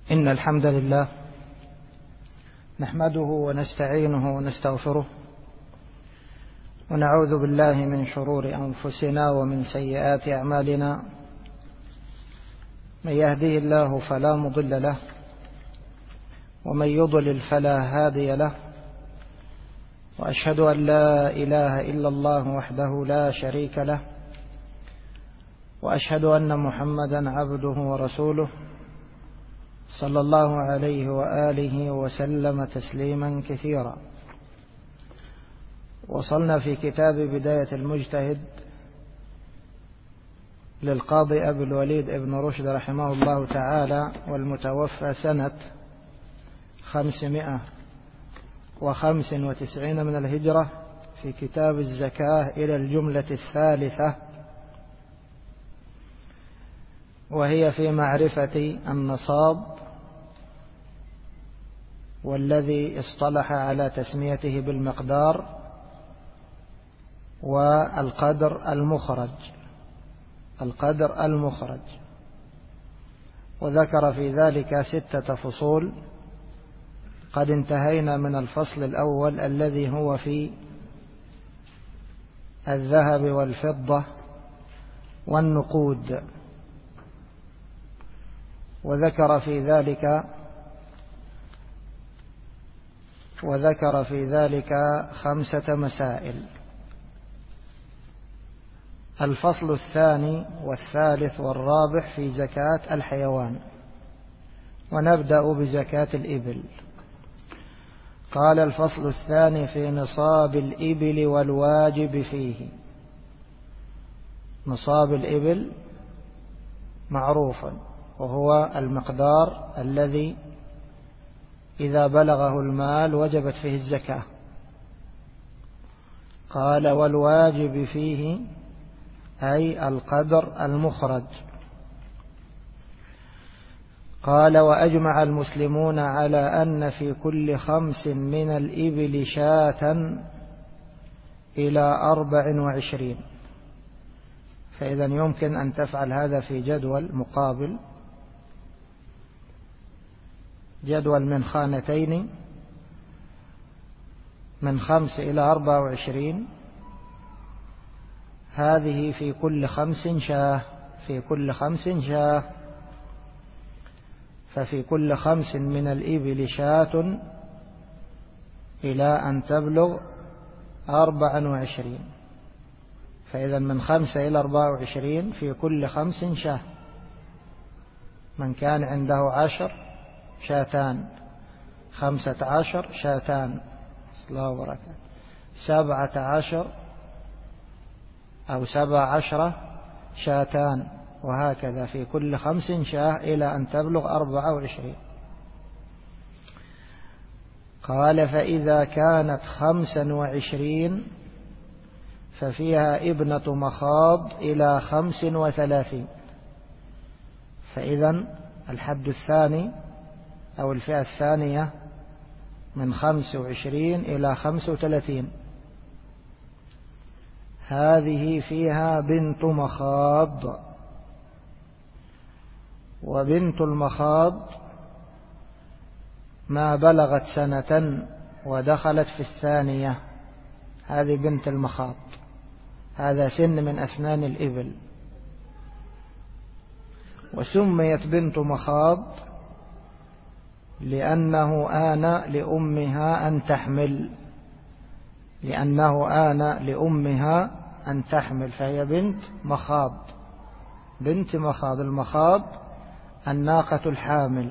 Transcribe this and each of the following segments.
إن الحمد لله نحمده ونستعينه ونستغفره ونعوذ بالله من شرور أنفسنا ومن سيئات أعمالنا. من يهده الله فلا مضل له ومن يضلل فلا هادي له، وأشهد أن لا إله إلا الله وحده لا شريك له، وأشهد أن محمدا عبده ورسوله صلى الله عليه وآله وسلم تسليما كثيرا. وصلنا في كتاب بداية المجتهد للقاضي أبي الوليد ابن رشد رحمه الله تعالى، والمتوفى سنة 595 من الهجرة، في كتاب الزكاة إلى الجملة الثالثة، وهي في معرفة النصاب، والذي اصطلح على تسميته بالمقدار والقدر المخرج، وذكر في ذلك 6 فصول. قد انتهينا من الفصل الأول الذي هو في الذهب والفضة والنقود، وذكر في ذلك 5 مسائل. الفصل الثاني والثالث والرابع في زكاة الحيوان، ونبدأ بزكاة الإبل. قال: الفصل الثاني في نصاب الإبل والواجب فيه. نصاب الإبل معروف، وهو المقدار الذي إذا بلغه المال وجبت فيه الزكاة. قال: والواجب فيه أي القدر المخرج. قال: وأجمع المسلمون على أن في كل 5 من الإبل شاة إلى 24. فإذا يمكن أن تفعل هذا في جدول مقابل، جدول من خانتين، من 5 إلى 24. هذه في كل 5 شاة، ففي كل 5 من الإبل شاة إلى أن تبلغ 24. فإذا من 5 إلى 24 في كل 5 شاة. من كان عنده 10 شاتان، 15 شاتان، 17 أو 17 شاتان، وهكذا في كل 5 شاة إلى أن تبلغ 24. قال: فإذا كانت 25 ففيها ابنة مخاض إلى 35. فإذا الحد الثاني أو الفئة الثانية من 25 إلى 35، هذه فيها بنت مخاض. وبنت المخاض ما بلغت 1 سنة ودخلت في 2، هذه بنت المخاض، هذا سن من أسنان الإبل. وسميت بنت مخاض لأنه آن لأمها أن تحمل، فهي بنت مخاض. المخاض الناقة الحامل.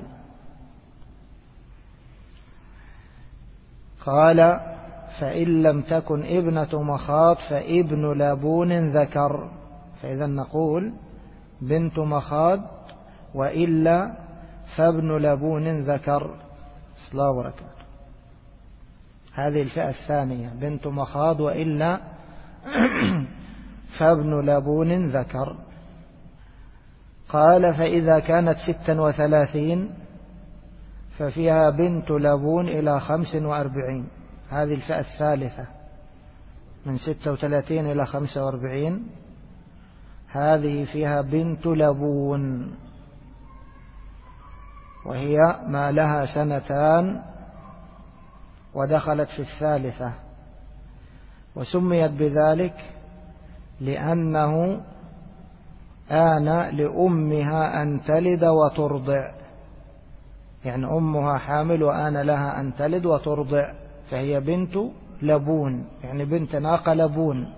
قال: فإن لم تكن ابنة مخاض فابن لبون ذكر. فإذا نقول بنت مخاض، وإلا فابن لبون ذكر. هذه الفئة الثانية، بنت مخاض وإلا فابن لبون ذكر. قال: فإذا كانت 36 ففيها بنت لبون إلى 45. هذه الفئة الثالثة من 36 إلى 45، هذه فيها بنت لبون. وهي ما لها 2 ودخلت في 3. وسميت بذلك لأنه آن لأمها أن تلد وترضع، يعني أمها حامل وآن لها أن تلد وترضع، فهي بنت لبون، يعني بنت ناقة لبون.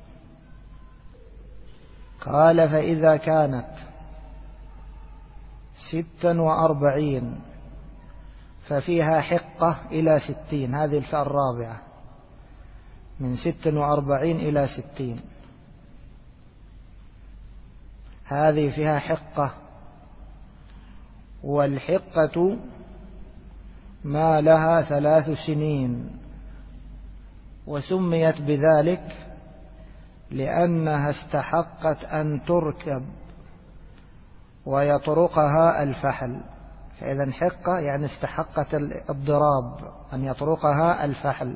قال فإذا كانت 46 ففيها حقة إلى 60. هذه الفئة الرابعة من 46 إلى 60، هذه فيها حقة. والحقة ما لها 3 سنين، وسميت بذلك لأنها استحقت أن تركب ويطرقها الفحل. فإذا حقة يعني استحقت الضراب، أن يطرقها الفحل.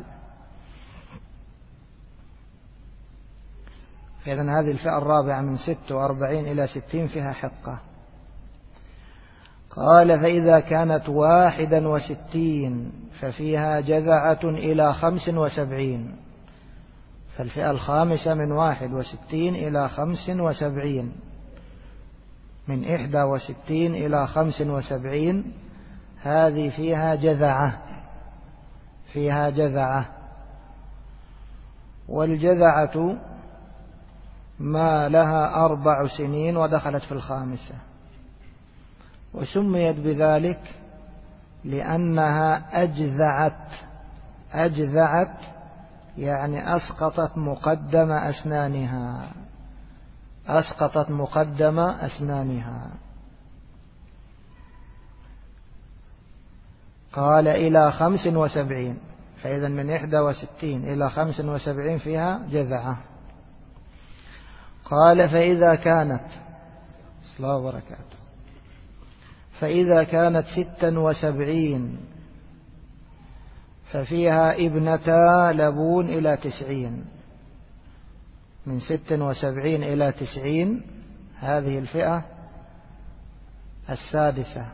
فإذا هذه الفئة الرابعة من 46 إلى 60 فيها حقة. قال فإذا كانت 61 ففيها جذعة إلى 75. فالفئة الخامسة من 61 إلى 75، من 61 إلى 75 هذه فيها جذعة، فيها جذعة. والجذعة ما لها 4 سنين ودخلت في 5. وسميت بذلك لأنها أجذعت يعني أسقطت مقدم أسنانها، أسقطت مقدم أسنانها. قال إلى 75، فإذا من 61 إلى 75 فيها جذعة. قال فإذا كانت صلى الله وبركاته، فإذا كانت 76 ففيها ابنتا لبون إلى 90. من 76 إلى 90 هذه الفئة السادسة،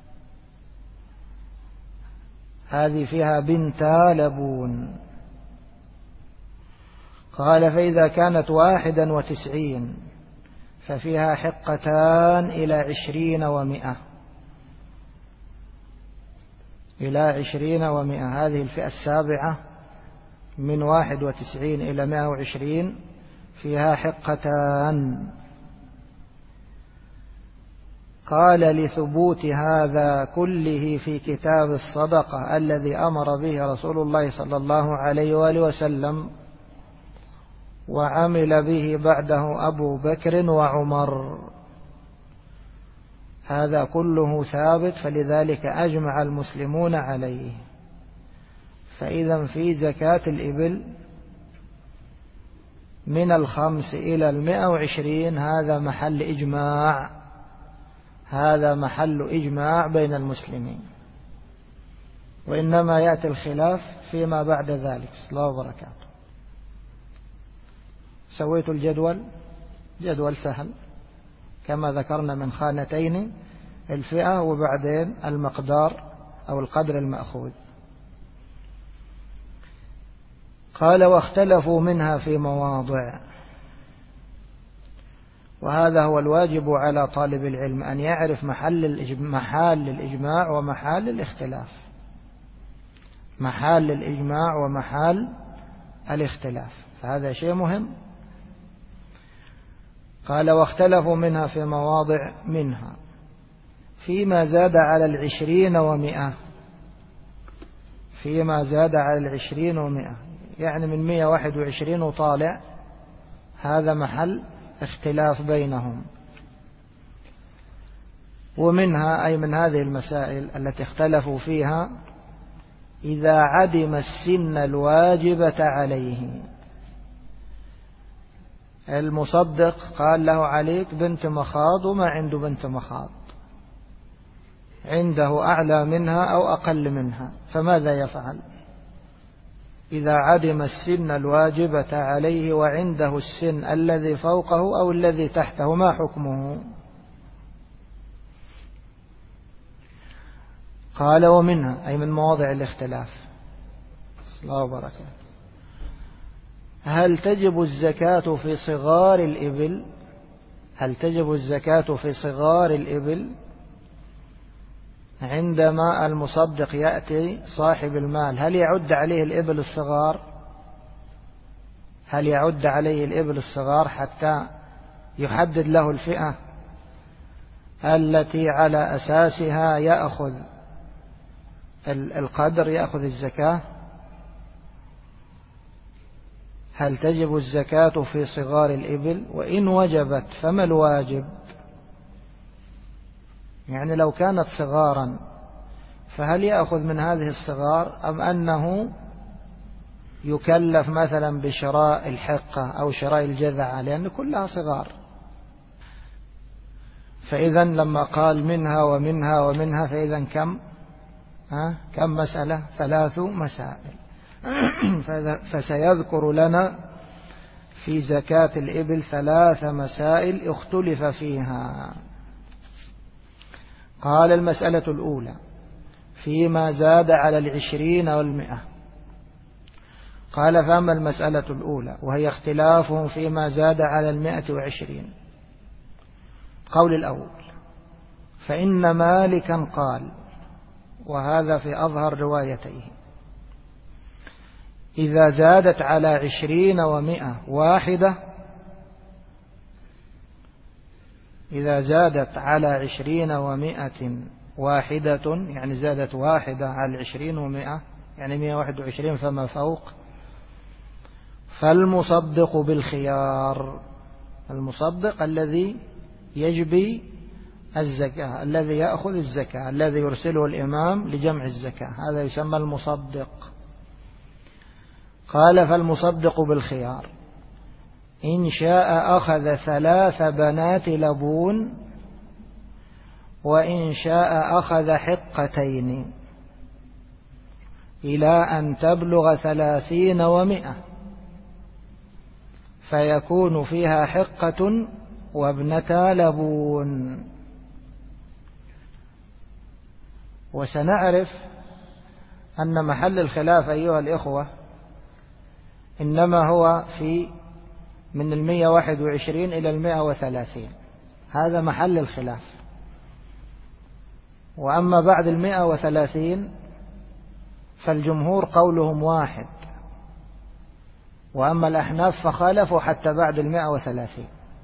هذه فيها بنتا لبون. قال فإذا كانت 91 ففيها حقتان إلى 20 و100، إلى 20 و100. هذه الفئة السابعة من 91 إلى 120 فيها حقتان. قال لثبوت هذا كله في كتاب الصدقة الذي أمر به رسول الله صلى الله عليه وآله وسلم، وعمل به بعده أبو بكر وعمر. هذا كله ثابت، فلذلك أجمع المسلمون عليه. فإذا في زكاة الإبل من 5 إلى 120 هذا محل إجماع، هذا محل إجماع بين المسلمين. وإنما يأتي الخلاف فيما بعد ذلك. صلى الله وبركاته. سويت الجدول، جدول سهل كما ذكرنا من 2 الفئة وبعدين المقدار أو القدر المأخوذ. قال واختلفوا منها في مواضع. وهذا هو الواجب على طالب العلم، أن يعرف محل الإجماع ومحال الاختلاف، محل الإجماع ومحال الاختلاف، فهذا شيء مهم. قال واختلفوا منها في مواضع، منها فيما زاد على 20 و100، فيما زاد على 20 و100 يعني من 121 وطالع، هذا محل اختلاف بينهم. ومنها أي من هذه المسائل التي اختلفوا فيها إذا عدم السن الواجبة عليه. المصدق قال له عليك بنت مخاض وما عنده بنت مخاض، عنده أعلى منها أو أقل منها، فماذا يفعل؟ إذا عدم السن الواجبة عليه وعنده السن الذي فوقه أو الذي تحته، ما حكمه؟ قال ومنها أي من مواضع الاختلاف. الله وبركاته. هل تجب الزكاة في صغار الإبل؟ هل تجب الزكاة في صغار الإبل؟ عندما المصدق يأتي صاحب المال هل يعد عليه الإبل الصغار؟ هل يعد عليه الإبل الصغار حتى يحدد له الفئة التي على أساسها يأخذ القدر، يأخذ الزكاة؟ هل تجب الزكاة في صغار الإبل؟ وإن وجبت فما الواجب؟ يعني لو كانت صغارا فهل يأخذ من هذه الصغار أم أنه يكلف مثلا بشراء الحقة أو شراء الجذعة لأن كلها صغار؟ فإذا لما قال منها ومنها ومنها فإذا كم مسألة؟ 3 مسائل. فسيذكر لنا في زكاة الإبل 3 مسائل اختلف فيها. قال المسألة الأولى فيما زاد على 20 و100. قال فأما المسألة الأولى وهي اختلافهم فيما زاد على 120. قول الأول فإن مالكا قال، وهذا في أظهر روايتيه، إذا زادت على 20 و100 واحدة، إذا زادت على 20 و100 واحدة يعني زادت واحدة على 20 و100 يعني 121 فما فوق، فالمصدق بالخيار. المصدق الذي يجبي الزكاة، الذي يأخذ الزكاة، الذي يرسله الإمام لجمع الزكاة، هذا يسمى المصدق. قال فالمصدق بالخيار إن شاء أخذ 3 بنات لبون وإن شاء أخذ حقتين إلى أن تبلغ 30 و100 فيكون فيها حقة وابنتا لبون. وسنعرف أن محل الخلاف أيها الإخوة إنما هو في من 121 إلى 130، هذا محل الخلاف. وأما بعد 130 فالجمهور قولهم واحد، وأما الأحناف فخالفوا حتى بعد 130.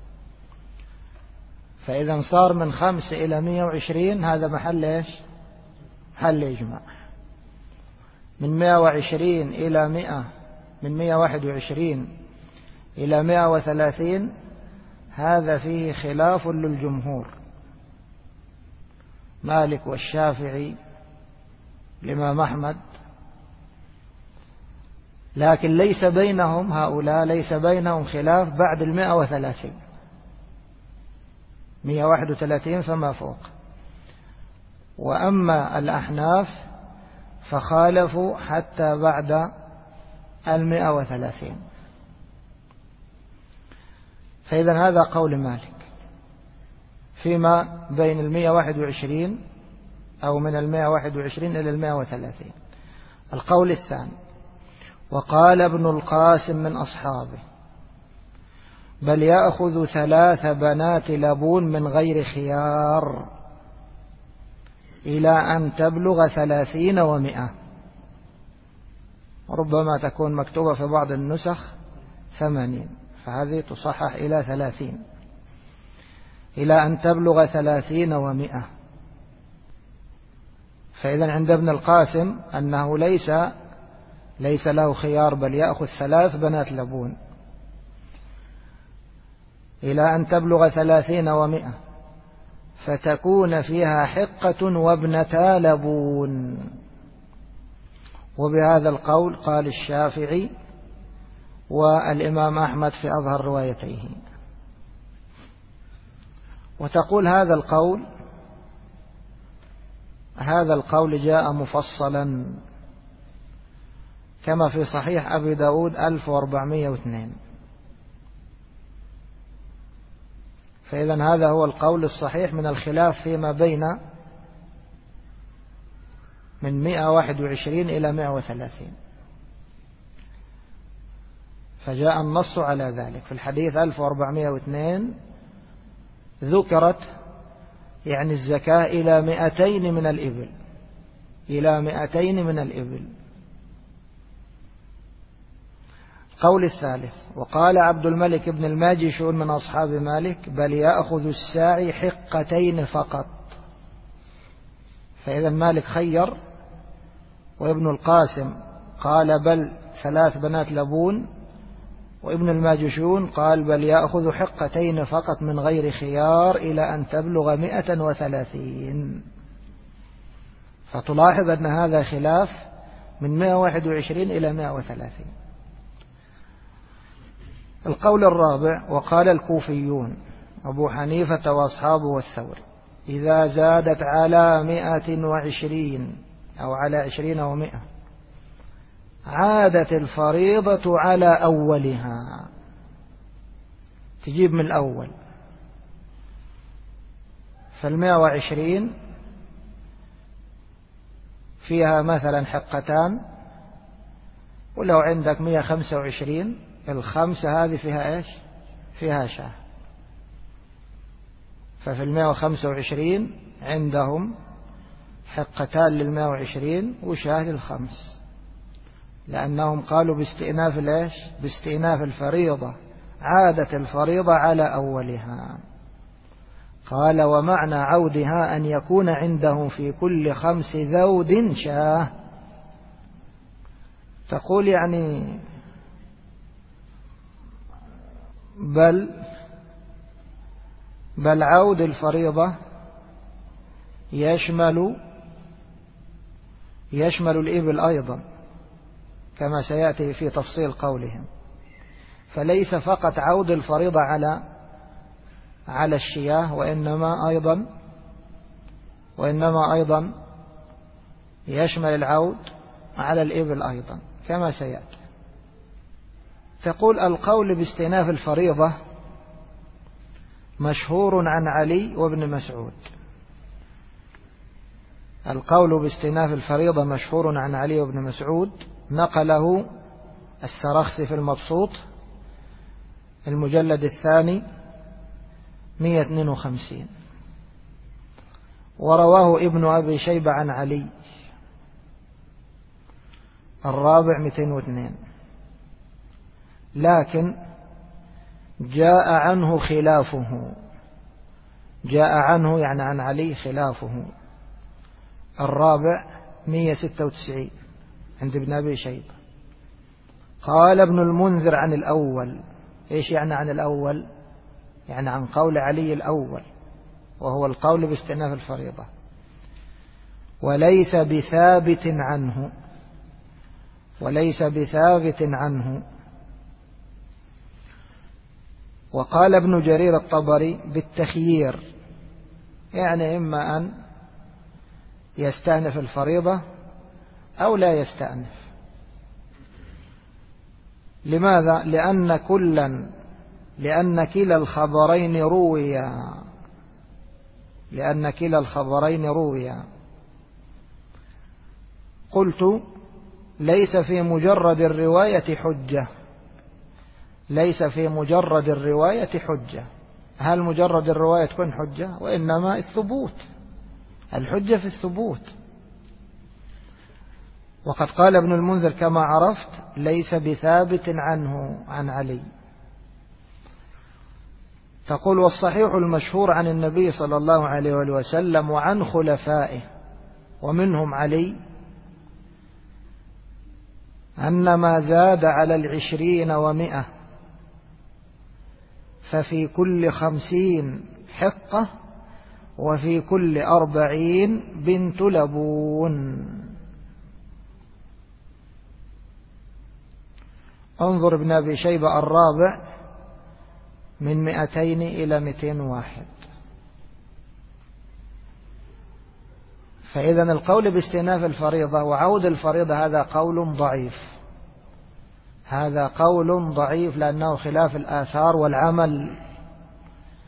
فإذا صار من 5 إلى 120 هذا محل إيش؟ محل إجماع. من 120 إلى 100، من 121 إلى 130 هذا فيه خلاف للجمهور، مالك والشافعي الإمام أحمد، لكن ليس بينهم هؤلاء ليس بينهم خلاف بعد 130، 131 فما فوق. وأما الأحناف فخالفوا حتى بعد 130. فإذا هذا قول مالك فيما بين 121 أو من 121 إلى 130. القول الثاني وقال ابن القاسم من أصحابه بل يأخذ 3 بنات لبون من غير خيار إلى أن تبلغ 30 و100، ربما تكون مكتوبة في بعض النسخ 80، فهذه تصحح إلى 30، إلى أن تبلغ 30 و100. فإذا عند ابن القاسم أنه ليس له خيار، بل يأخذ 3 بنات لبون إلى أن تبلغ 30 و100 فتكون فيها حقة وابنتا لبون. وبهذا القول قال الشافعي والإمام أحمد في أظهر روايتيه. وتقول هذا القول جاء مفصلا كما في صحيح أبي داود 1402. فإذا هذا هو القول الصحيح من الخلاف فيما بين من 121 إلى 130. فجاء النص على ذلك. في الحديث 1402 ذكرت يعني الزكاة إلى 200 من الإبل، إلى 200 من الإبل. قول الثالث: وقال عبد الملك بن الماجشون من أصحاب مالك: بل يأخذ الساعي حقتين فقط. فإذا مالك خير، وابن القاسم قال بل 3 بنات لبون، وابن الماجشون قال بل يأخذ حقتين فقط من غير خيار إلى أن تبلغ 130. فتلاحظ أن هذا خلاف من 121 إلى 130. القول الرابع: وقال الكوفيون أبو حنيفة وأصحابه والثوري: إذا زادت على 120 أو على 20 و100 عادت الفريضة على أولها. تجيب من الأول. 120 فيها مثلا حقتان، ولو عندك 125 الخمسة هذه فيها إيش؟ فيها شاه. ففي 125 عندهم حقتان 120 وشاه للخمس، لأنهم قالوا باستئناف الإيش؟ باستئناف الفريضة، عادت الفريضة على أولها. قال: ومعنى عودها أن يكون عندهم في كل 5 ذود شاه. تقول يعني بل عود الفريضة يشمل الإبل أيضا، كما سيأتي في تفصيل قولهم. فليس فقط عود الفريضة على الشياه، وإنما أيضا يشمل العود على الإبل أيضا، كما سيأتي. تقول: القول باستئناف الفريضة مشهور عن علي وابن مسعود. القول باستئناف الفريضة مشهور عن علي وابن مسعود، نقله السرخسي في المبسوط المجلد 2 152، ورواه ابن أبي شيبة عن علي الرابع 202. لكن جاء عنه خلافه، جاء عنه يعني عن علي خلافه، الرابع 196 عند ابن أبي شيبة. قال ابن المنذر عن الأول. إيش يعني عن الأول؟ يعني عن قول علي الأول، وهو القول باستئناف الفريضة، وليس بثابت عنه، وليس بثابت عنه. وقال ابن جرير الطبري بالتخيير، يعني إما أن يستأنف الفريضة أو لا يستأنف. لماذا؟ لأن كلا الخبرين رويا. قلت: ليس في مجرد الرواية حجة، ليس في مجرد الرواية حجة. هل مجرد الرواية تكون حجة؟ وإنما الثبوت، الحجة في الثبوت. وقد قال ابن المنذر كما عرفت: ليس بثابت عنه عن علي. تقول: والصحيح المشهور عن النبي صلى الله عليه وسلم وعن خلفائه ومنهم علي أن ما زاد على 20 و100 ففي كل 50 حقة، وفي كل 40 بنت لبون. انظر ابن أبي شيبة الرابع من 200 إلى 201. فإذا القول باستئناف الفريضة وعود الفريضة هذا قول ضعيف، هذا قول ضعيف، لأنه خلاف الآثار والعمل،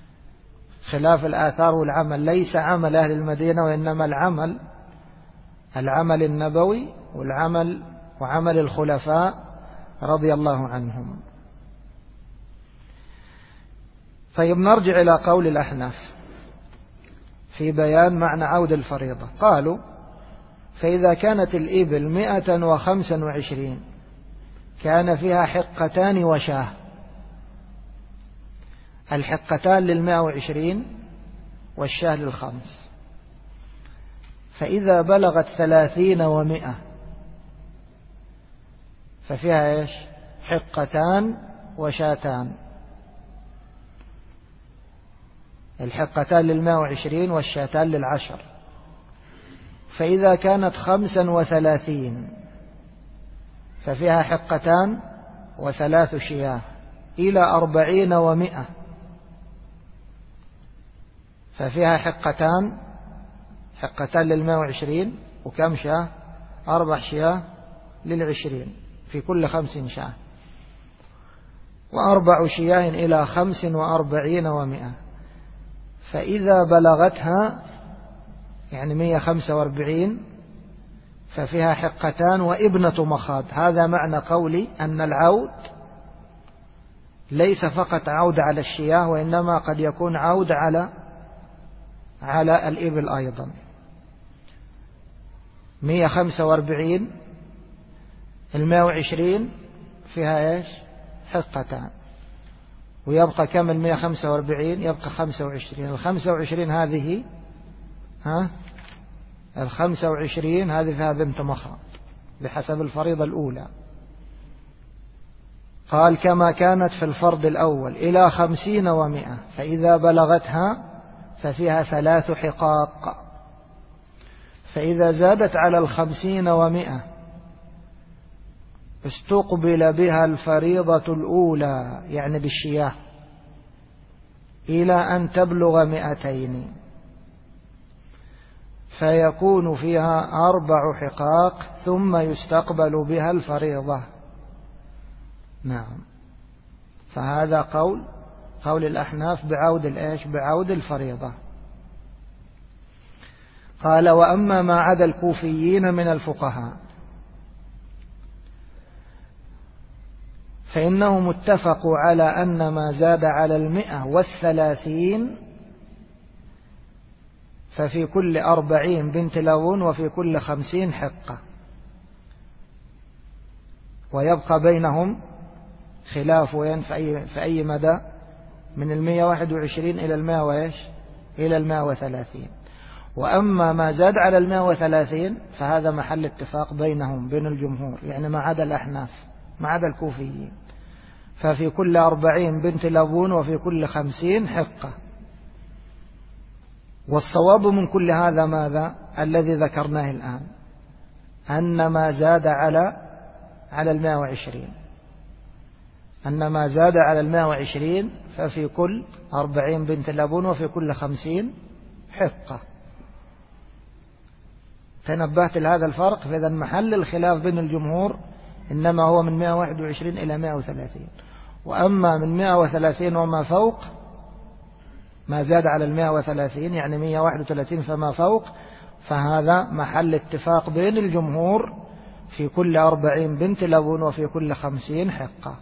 خلاف الآثار والعمل. ليس عمل أهل المدينة، وإنما العمل النبوي وعمل الخلفاء رضي الله عنهم. طيب نرجع إلى قول الأحناف في بيان معنى عود الفريضة. قالوا: فإذا كانت الإبل 125 كان فيها حقتان وشاه. الحقتان 120 والشاه 5. فإذا بلغت 30 و100 ففيها إيش؟ حقتان وشاتان. الحقتان 120 والشاتان 10. فإذا كانت 35 ففيها حقتان و3 شياه إلى 40 و100 ففيها حقتان 120 وكم شاه؟ 4 شياه 20 في كل 5 شاه، و4 شياه إلى 45 و100. فإذا بلغتها يعني 145 ففيها حقتان وابنة مخاض. هذا معنى قولي أن العود ليس فقط عود على الشياه، وإنما قد يكون عود على الإبل أيضا. 145 120 فيها إيش؟ حقتان، ويبقى كم 145؟ يبقى 25. 25 هذه 25 هذه فيها بنت مخاض بحسب الفريضة الأولى. قال: كما كانت في الفرض الأول إلى 50 و100 فإذا بلغتها ففيها 3 حقاق. فإذا زادت على 50 و100 استقبل بها الفريضة الأولى يعني بالشياه إلى أن تبلغ 200 فيكون فيها 4 حقاق ثم يستقبل بها الفريضة. نعم. فهذا قول الأحناف بعود الإيش؟ بعود الفريضة. قال: وأما ما عدا الكوفيين من الفقهاء فإنهم اتفقوا على أن ما زاد على 130 ففي كل 40 بنت لبون وفي كل 50 حقة. ويبقى بينهم خلاف وين في أي مدى من 121 إلى 100 إلى 130. وأما ما زاد على 130 فهذا محل اتفاق بينهم بين الجمهور، يعني ما عدا الأحناف ما عدا الكوفيين. ففي كل 40 بنت لبون وفي كل 50 حقة. والصواب من كل هذا ماذا؟ الذي ذكرناه الآن، أن ما زاد على 120 أن ما زاد على 120 ففي كل 40 بنت لبون وفي كل 50 حقة. تنبهت لهذا الفرق. فإذا محل الخلاف بين الجمهور إنما هو من 121 إلى 130. وأما من 130 وما فوق ما زاد على 130 يعني 131 فما فوق فهذا محل اتفاق بين الجمهور في كل 40 بنت لبون وفي كل 50 حقة.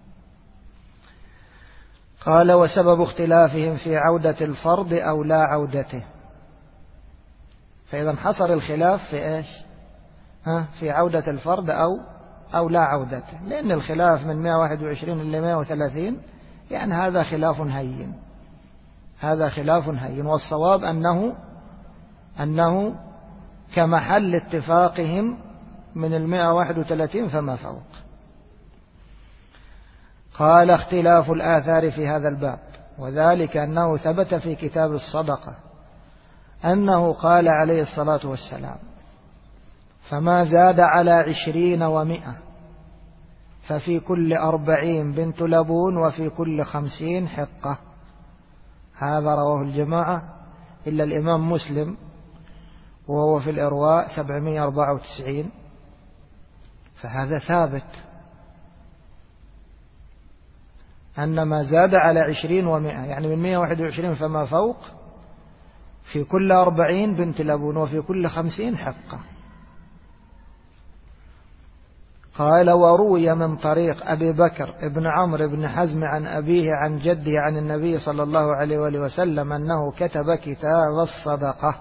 قال: وسبب اختلافهم في عودة الفرض أو لا عودته. فإذا انحصر الخلاف في إيش؟ في عودة الفرض أو لا عودته، لأن الخلاف من 121 إلى 130 يعني هذا خلاف هين. والصواب أنه كمحل اتفاقهم من 131 فما فوق. قال: اختلاف الآثار في هذا الباب، وذلك أنه ثبت في كتاب الصدقة أنه قال عليه الصلاة والسلام: فما زاد على 20 و100 ففي كل 40 بنت لبون وفي كل 50 حقة. هذا رواه الجماعة إلا الإمام مسلم، وهو في الإرواء 794. فهذا ثابت أن ما زاد على 20 و100 يعني من 121 فما فوق في كل 40 بنت لبون وفي كل 50 حقة. قال وروي من طريق أبي بكر ابن عمرو بن حزم عن أبيه عن جده عن النبي صلى الله عليه وآله وسلم أنه كتب كتاب الصدقة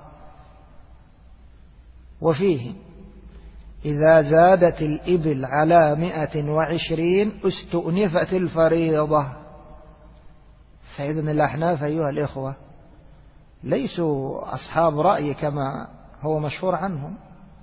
وفيه إذا زادت الإبل على 120 استؤنفت الفريضة. فإذن الأحناف أيها الإخوة ليسوا أصحاب رأي كما هو مشهور عنهم،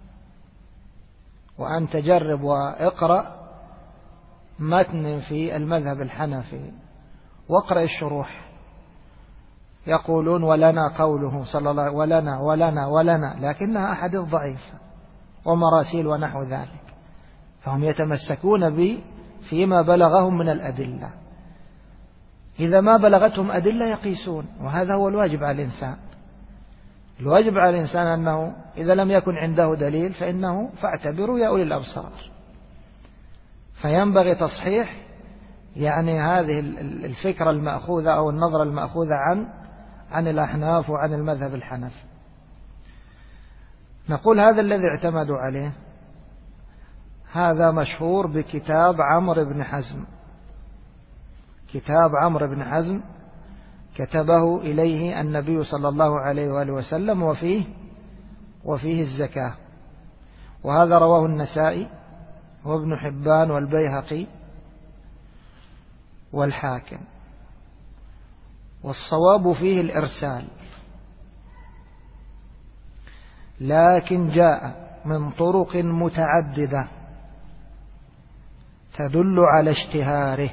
وأن تجرب وإقرأ متن في المذهب الحنفي واقرأ الشروح، يقولون ولنا قوله صلى الله ولنا ولنا ولنا، لكنها أحاديث ضعيفة ومراسيل ونحو ذلك، فهم يتمسكون فيما بلغهم من الأدلة. إذا ما بلغتهم أدلة يقيسون، وهذا هو الواجب على الإنسان. الواجب على الإنسان أنه إذا لم يكن عنده دليل فإنه فاعتبروا يا أولي الأبصار. فينبغي تصحيح يعني هذه الفكرة المأخوذة أو النظرة المأخوذة عن الأحناف وعن المذهب الحنفي. نقول هذا الذي اعتمدوا عليه هذا مشهور بكتاب عمرو بن حزم. كتاب عمرو بن حزم كتبه إليه النبي صلى الله عليه وآله وسلم وفيه الزكاة، وهذا رواه النسائي وابن حبان والبيهقي والحاكم، والصواب فيه الإرسال، لكن جاء من طرق متعددة تدل على اشتهاره،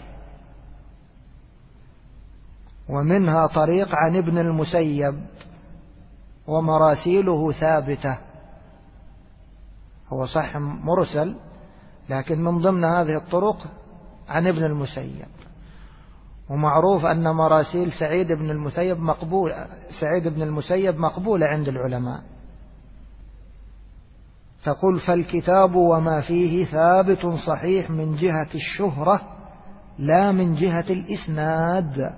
ومنها طريق عن ابن المسيب ومراسيله ثابتة. هو صح مرسل، لكن من ضمن هذه الطرق عن ابن المسيب، ومعروف أن مراسيل سعيد بن المسيب مقبولة عند العلماء. تقول فالكتاب وما فيه ثابت صحيح من جهة الشهرة لا من جهة الإسناد.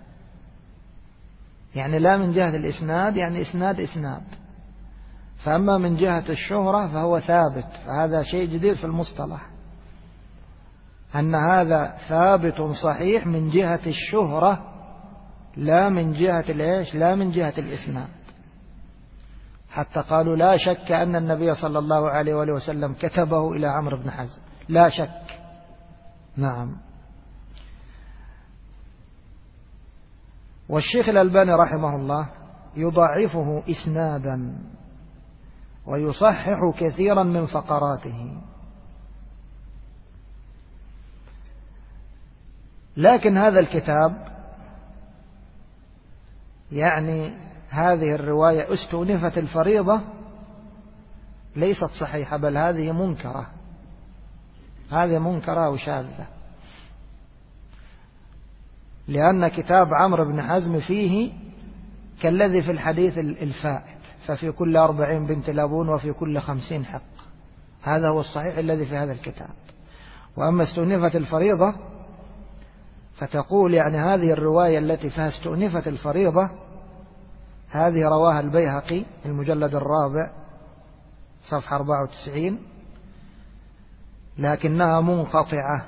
يعني لا من جهة الإسناد يعني إسناد، فأما من جهة الشهرة فهو ثابت. فهذا شيء جديد في المصطلح، أن هذا ثابت صحيح من جهة الشهرة لا من جهة لا من جهة الإسناد. حتى قالوا لا شك أن النبي صلى الله عليه وآله وسلم كتبه إلى عمرو بن حزم، لا شك. نعم. والشيخ الألباني رحمه الله يضعفه إسنادا ويصحح كثيرا من فقراته، لكن هذا الكتاب يعني هذه الرواية استؤنفت الفريضة ليست صحيحة، بل هذه منكرة، هذه منكرة وشاذة، لأن كتاب عمرو بن حزم فيه كالذي في الحديث الفائت، ففي كل 40 بنت لابون وفي كل 50 حق. هذا هو الصحيح الذي في هذا الكتاب. وأما استؤنفت الفريضة فتقول يعني هذه الرواية التي فيها استؤنفت الفريضة هذه رواها البيهقي المجلد 4 صفحة 94، لكنها منقطعة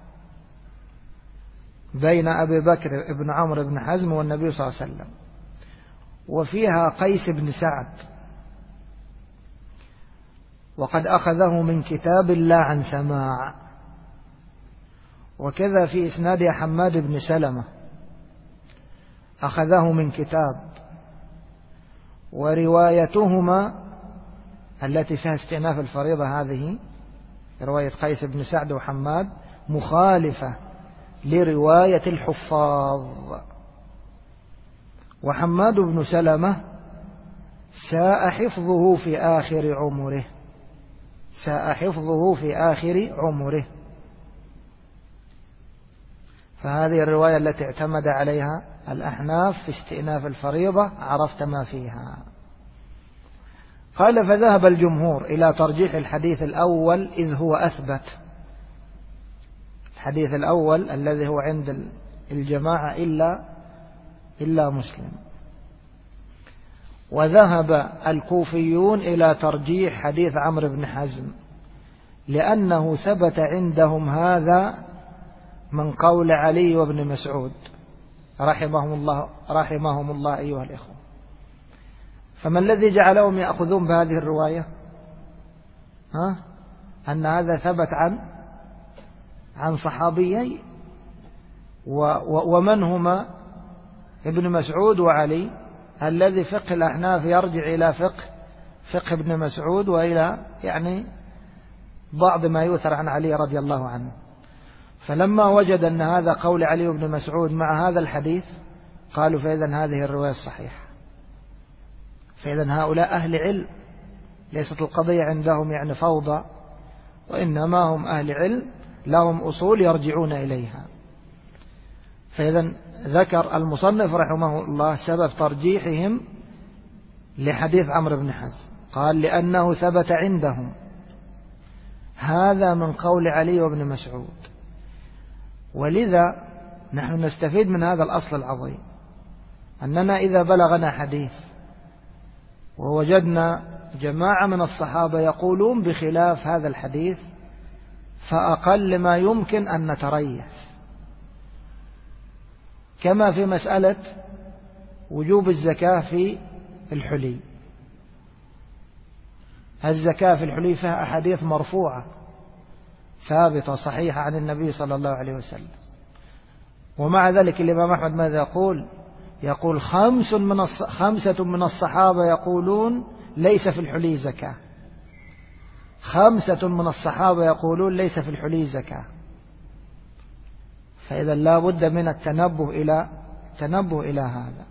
بين أبي بكر ابن عمرو بن حزم والنبي صلى الله عليه وسلم، وفيها قيس بن سعد، وقد أخذه من كتاب لا عن سماع. وكذا في إسنادها حماد بن سلمة أخذه من كتاب. وروايتهما التي فيها استئناف الفريضة هذه رواية قيس بن سعد وحماد مخالفة لرواية الحفاظ. وحماد بن سلمة ساء حفظه في آخر عمره، ساء حفظه في آخر عمره. فهذه الرواية التي اعتمد عليها الأحناف في استئناف الفريضة عرفت ما فيها. قال فذهب الجمهور إلى ترجيح الحديث الأول إذ هو أثبت، الحديث الأول الذي هو عند الجماعة إلا مسلم. وذهب الكوفيون إلى ترجيح حديث عمرو بن حزم لأنه ثبت عندهم هذا من قول علي وابن مسعود رحمهم الله أيها الإخوة. فما الذي جعلهم يأخذون بهذه الرواية؟ أن هذا ثبت عن صحابيين، ومن هما؟ ابن مسعود وعلي، الذي فقه الأحناف يرجع إلى فقه ابن مسعود، وإلى يعني بعض ما يؤثر عن علي رضي الله عنه. فلما وجد أن هذا قول علي بن مسعود مع هذا الحديث قالوا فإذن هذه الرواية الصحيحة، فإذن هؤلاء أهل علم، ليست القضية عندهم يعني فوضى، وإنما هم أهل علم لهم أصول يرجعون إليها. فإذن ذكر المصنف رحمه الله سبب ترجيحهم لحديث عمرو بن حزم، قال لأنه ثبت عندهم هذا من قول علي وابن مسعود. ولذا نحن نستفيد من هذا الأصل العظيم، أننا إذا بلغنا حديث ووجدنا جماعة من الصحابة يقولون بخلاف هذا الحديث، فأقل ما يمكن أن نتريث، كما في مسألة وجوب الزكاة في الحلي. الزكاة في الحلي فيها أحاديث مرفوعة ثابتة صحيحة عن النبي صلى الله عليه وسلم، ومع ذلك الإمام أحمد ماذا يقول؟ يقول خمسة من الصحابة يقولون ليس في الحلي زكاة، 5 من الصحابة يقولون ليس في الحلي زكاة. فإذا لا بد من التنبه إلى هذا.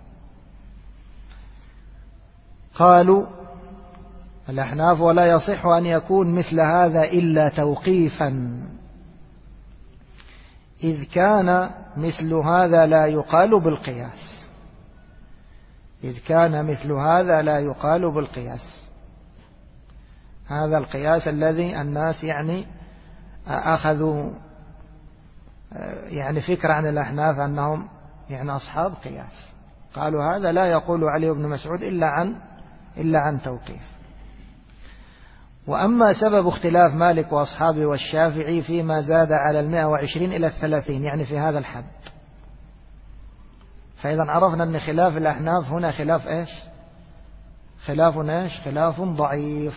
قالوا الأحناف ولا يصح أن يكون مثل هذا إلا توقيفا، إذ كان مثل هذا لا يقال بالقياس، هذا القياس الذي الناس يعني أخذوا يعني فكرة عن الأحناف أنهم يعني أصحاب قياس، قالوا هذا لا يقول علي بن مسعود إلا عن توقيف. وأما سبب اختلاف مالك وأصحابه والشافعي فيما زاد على 120 إلى 30، يعني في هذا الحد، فإذا عرفنا أن خلاف الأحناف هنا خلاف إيش؟ خلاف ضعيف.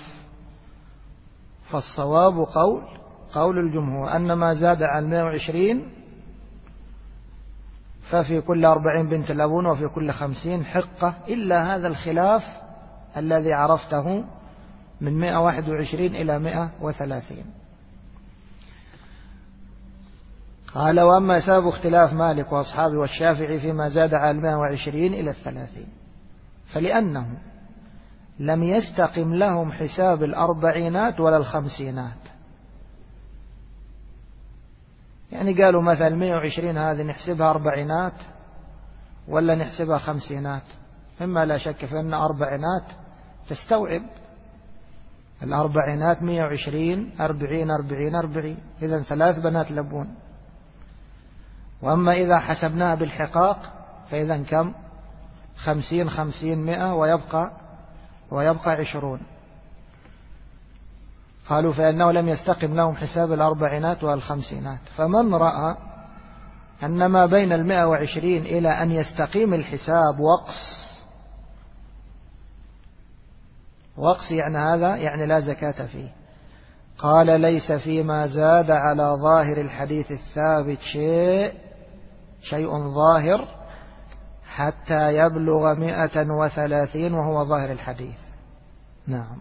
فالصواب قول الجمهور أن ما زاد عن 120 ففي كل 40 بنت لبون وفي كل 50 حقة، إلا هذا الخلاف الذي عرفته من 121 إلى 130. قال وأما سبب اختلاف مالك وأصحابه والشافعي فيما زاد على 120 إلى 30، فلأنه لم يستقم لهم حساب 40 ولا 50. يعني قالوا مثلا 120 هذه نحسبها 40 ولا نحسبها 50. مما لا شك في أن 40 تستوعب 120 40 إذن 3 بنات لبون. وأما إذا حسبناها بالحقاق فإذا كم؟ 50 100 ويبقى 20. قالوا فإنه لم يستقم لهم حساب 40 وال50. فمن رأى أن ما بين 120 إلى أن يستقيم الحساب وقص يعني هذا يعني لا زكاة فيه، قال ليس فيما زاد على ظاهر الحديث الثابت شيء ظاهر حتى يبلغ 130 وهو ظاهر الحديث. نعم.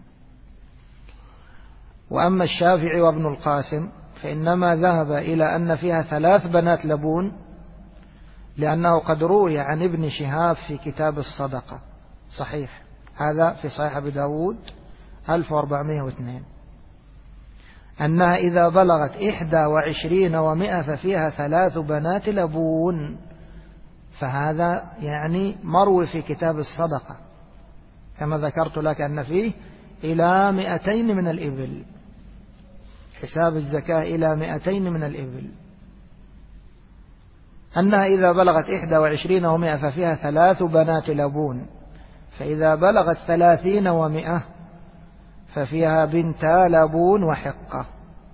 وأما الشافعي وابن القاسم فإنما ذهب إلى أن فيها 3 بنات لبون، لأنه قد روي عن ابن شهاب في كتاب الصدقة صحيح، هذا في صحيح أبي داود 1402، أنها إذا بلغت 21 و100 ففيها 3 بنات لبون، فهذا يعني مروي في كتاب الصدقة، كما ذكرت لك أن فيه إلى 200 من الإبل، حساب الزكاة إلى 200 من الإبل، أنها إذا بلغت 21 و100 ففيها 3 بنات لبون، فإذا بلغت 30 و100 ففيها بنتا لبون وحقة.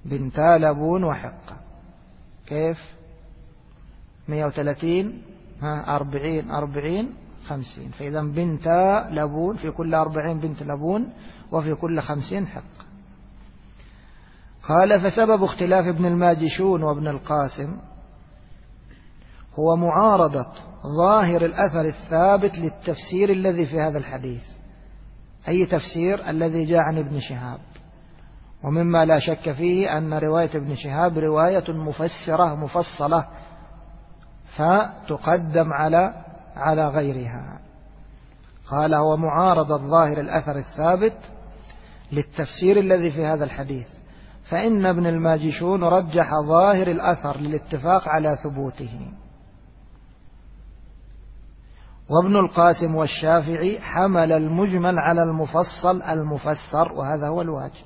بنتا لبون وحقة. كيف؟ 130 40 50. فإذا بنتا لبون في كل 40 بنت لبون وفي كل 50 حقة. قال فسبب اختلاف ابن الماجشون وابن القاسم هو معارضة ظاهر الأثر الثابت للتفسير الذي في هذا الحديث. أي تفسير؟ الذي جاء عن ابن شهاب. ومما لا شك فيه أن رواية ابن شهاب رواية مفسرة مفصلة فتقدم على غيرها. قال هو معارضة ظاهر الأثر الثابت للتفسير الذي في هذا الحديث، فإن ابن الماجشون رجح ظاهر الأثر للاتفاق على ثبوته، وابن القاسم والشافعي حمل المجمل على المفصل المفسر، وهذا هو الواجب.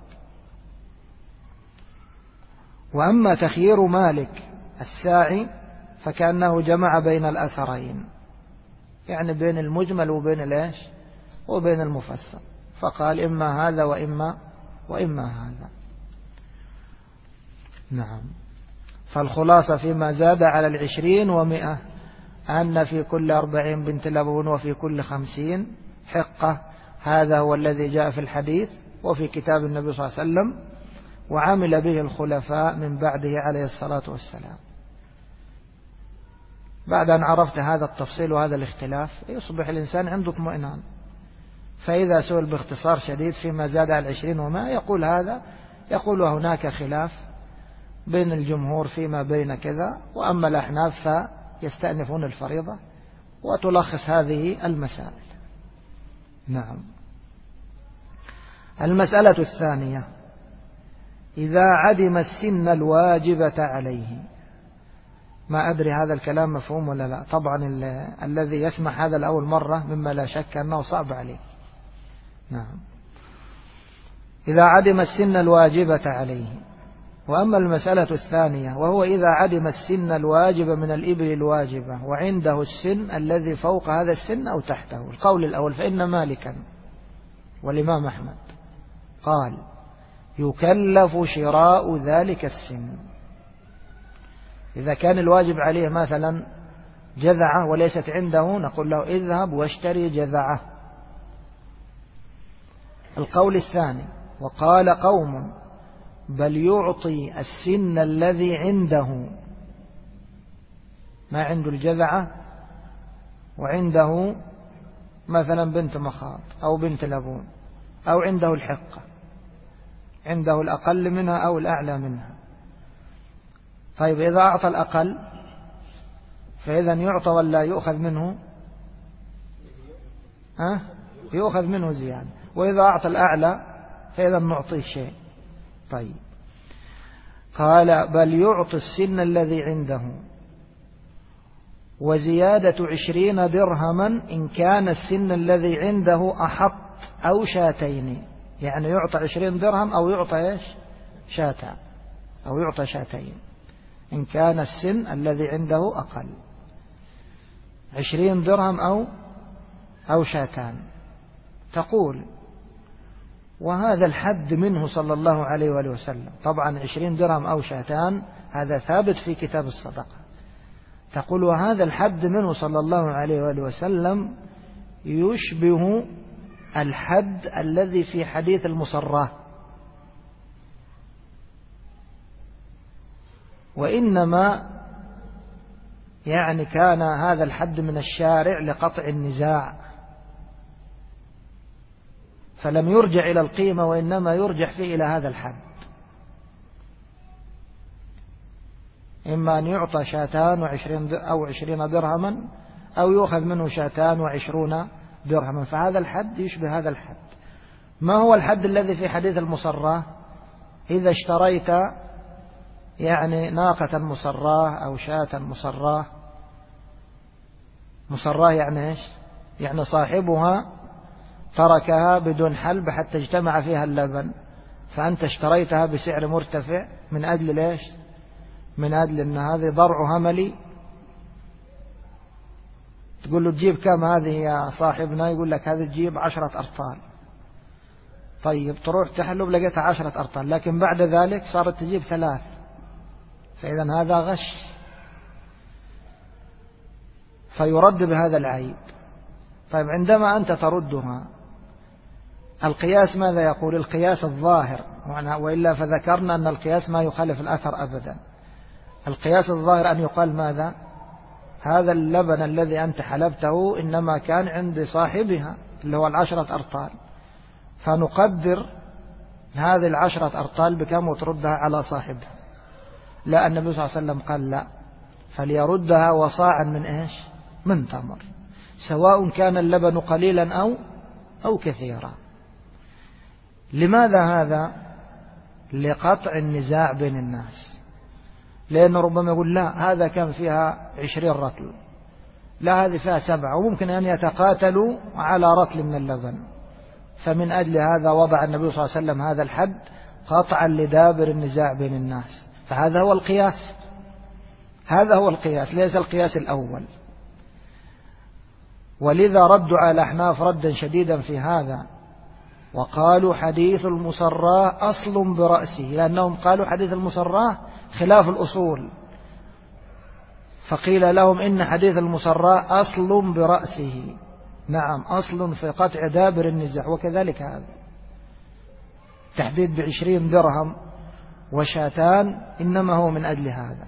وأما تخيير مالك الساعي فكأنه جمع بين الأثرين، يعني بين المجمل وبين المفسر، فقال إما هذا وإما هذا. نعم. فالخلاصة فيما زاد على 20 و100 أن في كل 40 بنت لبون وفي كل 50 حقة. هذا هو الذي جاء في الحديث وفي كتاب النبي صلى الله عليه وسلم، وعمل به الخلفاء من بعده عليه الصلاة والسلام. بعد أن عرفت هذا التفصيل وهذا الاختلاف يصبح الإنسان عنده اطمئنان. فإذا سئل باختصار شديد فيما زاد على 20 وما يقول هذا، يقول هناك خلاف بين الجمهور فيما بين كذا، وأما الأحناف فيستأنفون الفريضة، وتلخص هذه المسائل. نعم. المسألة الثانية: إذا عدم السن الواجبة عليه. ما أدري هذا الكلام مفهوم ولا لا. طبعا الذي يسمع هذا لأول مرة مما لا شك أنه صعب عليه. نعم. إذا عدم السن الواجبة عليه. وأما المسألة الثانية وهو إذا عدم السن الواجب من الإبل الواجبة وعنده السن الذي فوق هذا السن أو تحته. القول الأول: فإن مالكا والإمام أحمد قال يكلف شراء ذلك السن. إذا كان الواجب عليه مثلا جذعة وليست عنده، نقول له اذهب واشتري جذعة. القول الثاني: وقال قوم بل يعطي السن الذي عنده، ما عنده الجذعة وعنده مثلا بنت مخاض أو بنت لبون أو عنده الحقة، عنده الأقل منها أو الأعلى منها. طيب إذا أعطى الأقل فإذا يعطى ولا يؤخذ منه؟ يؤخذ منه زيادة. وإذا أعطى الأعلى فإذا نعطيه شيء. طيب قال بل يعطي السن الذي عنده وزيادة 20 درهما إن كان السن الذي عنده أحط أو شاتين. يعني يعطى 20 درهم أو يعطى شاتا أو يعطى شاتين إن كان السن الذي عنده أقل. 20 درهم أو شاتان. تقول وهذا الحد منه صلى الله عليه وآله وسلم. طبعا 20 درهم أو شاتان هذا ثابت في كتاب الصدقة. تقول وهذا الحد منه صلى الله عليه وآله وسلم يشبه الحد الذي في حديث المصراه، وإنما يعني كان هذا الحد من الشارع لقطع النزاع، فلم يرجع إلى القيمة وإنما يرجع فيه إلى هذا الحد. إما أن يعطى شاتان أو 20 درهما أو يؤخذ منه شاتان و20 درهما، فهذا الحد يشبه هذا الحد. ما هو الحد الذي في حديث المصراه؟ إذا اشتريت يعني ناقة مصراه أو شاة مصراه. مصراه يعني إيش؟ يعني صاحبها تركها بدون حلب حتى اجتمع فيها اللبن، فأنت اشتريتها بسعر مرتفع من أجل ليش؟ من أجل أن هذه ضرع هملي. تقول له تجيب كم هذه يا صاحبنا؟ يقول لك هذه تجيب 10 أرطال. طيب تروح تحلب لقيتها 10 أرطال، لكن بعد ذلك صارت تجيب 3، فإذا هذا غش، فيرد بهذا العيب. طيب عندما أنت تردها، القياس ماذا يقول؟ القياس الظاهر، وإلا فذكرنا أن القياس ما يخالف الأثر أبدا. القياس الظاهر أن يقال ماذا؟ هذا اللبن الذي أنت حلبته إنما كان عند صاحبها اللي هو 10 أرطال، فنقدر هذه 10 أرطال بكم وتردها على صاحبها. لا، النبي صلى الله عليه وسلم قال لا، فليردها وصاعا من إيش؟ من تمر، سواء كان اللبن قليلا أو كثيرا. لماذا هذا؟ لقطع النزاع بين الناس، لأنه ربما يقول لا هذا كان فيها 20 رطل، لا هذه فيها 7، وممكن أن يتقاتلوا على رطل من اللبن. فمن أجل هذا وضع النبي صلى الله عليه وسلم هذا الحد قطعا لدابر النزاع بين الناس. فهذا هو القياس، هذا هو القياس، ليس القياس الأول. ولذا ردوا على الأحناف ردا شديدا في هذا، وقالوا حديث المصراة أصل برأسه، لأنهم قالوا حديث المصراة خلاف الأصول، فقيل لهم إن حديث المصراة أصل برأسه. نعم، أصل في قطع دابر النزاع. وكذلك هذا تحديد ب20 درهم وشاتان إنما هو من أجل هذا.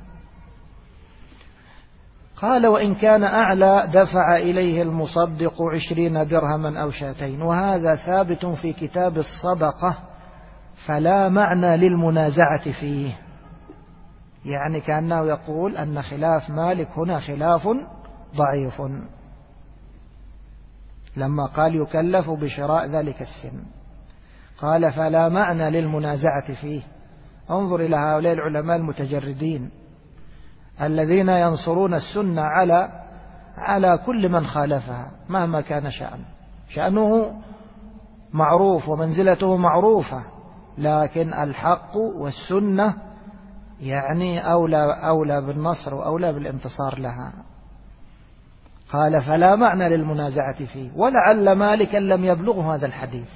قال وإن كان أعلى دفع إليه المصدق 20 درهما أو شاتين، وهذا ثابت في كتاب الصدقة، فلا معنى للمنازعة فيه. يعني كأنه يقول أن خلاف مالك هنا خلاف ضعيف لما قال يكلف بشراء ذلك السن. قال فلا معنى للمنازعة فيه. انظر إلى هؤلاء العلماء المتجردين الذين ينصرون السنة على كل من خالفها مهما كان شأنه معروف ومنزلته معروفة، لكن الحق والسنة يعني أولى بالنصر وأولى بالانتصار لها. قال فلا معنى للمنازعة فيه، ولعل مالكا لم يبلغه هذا الحديث،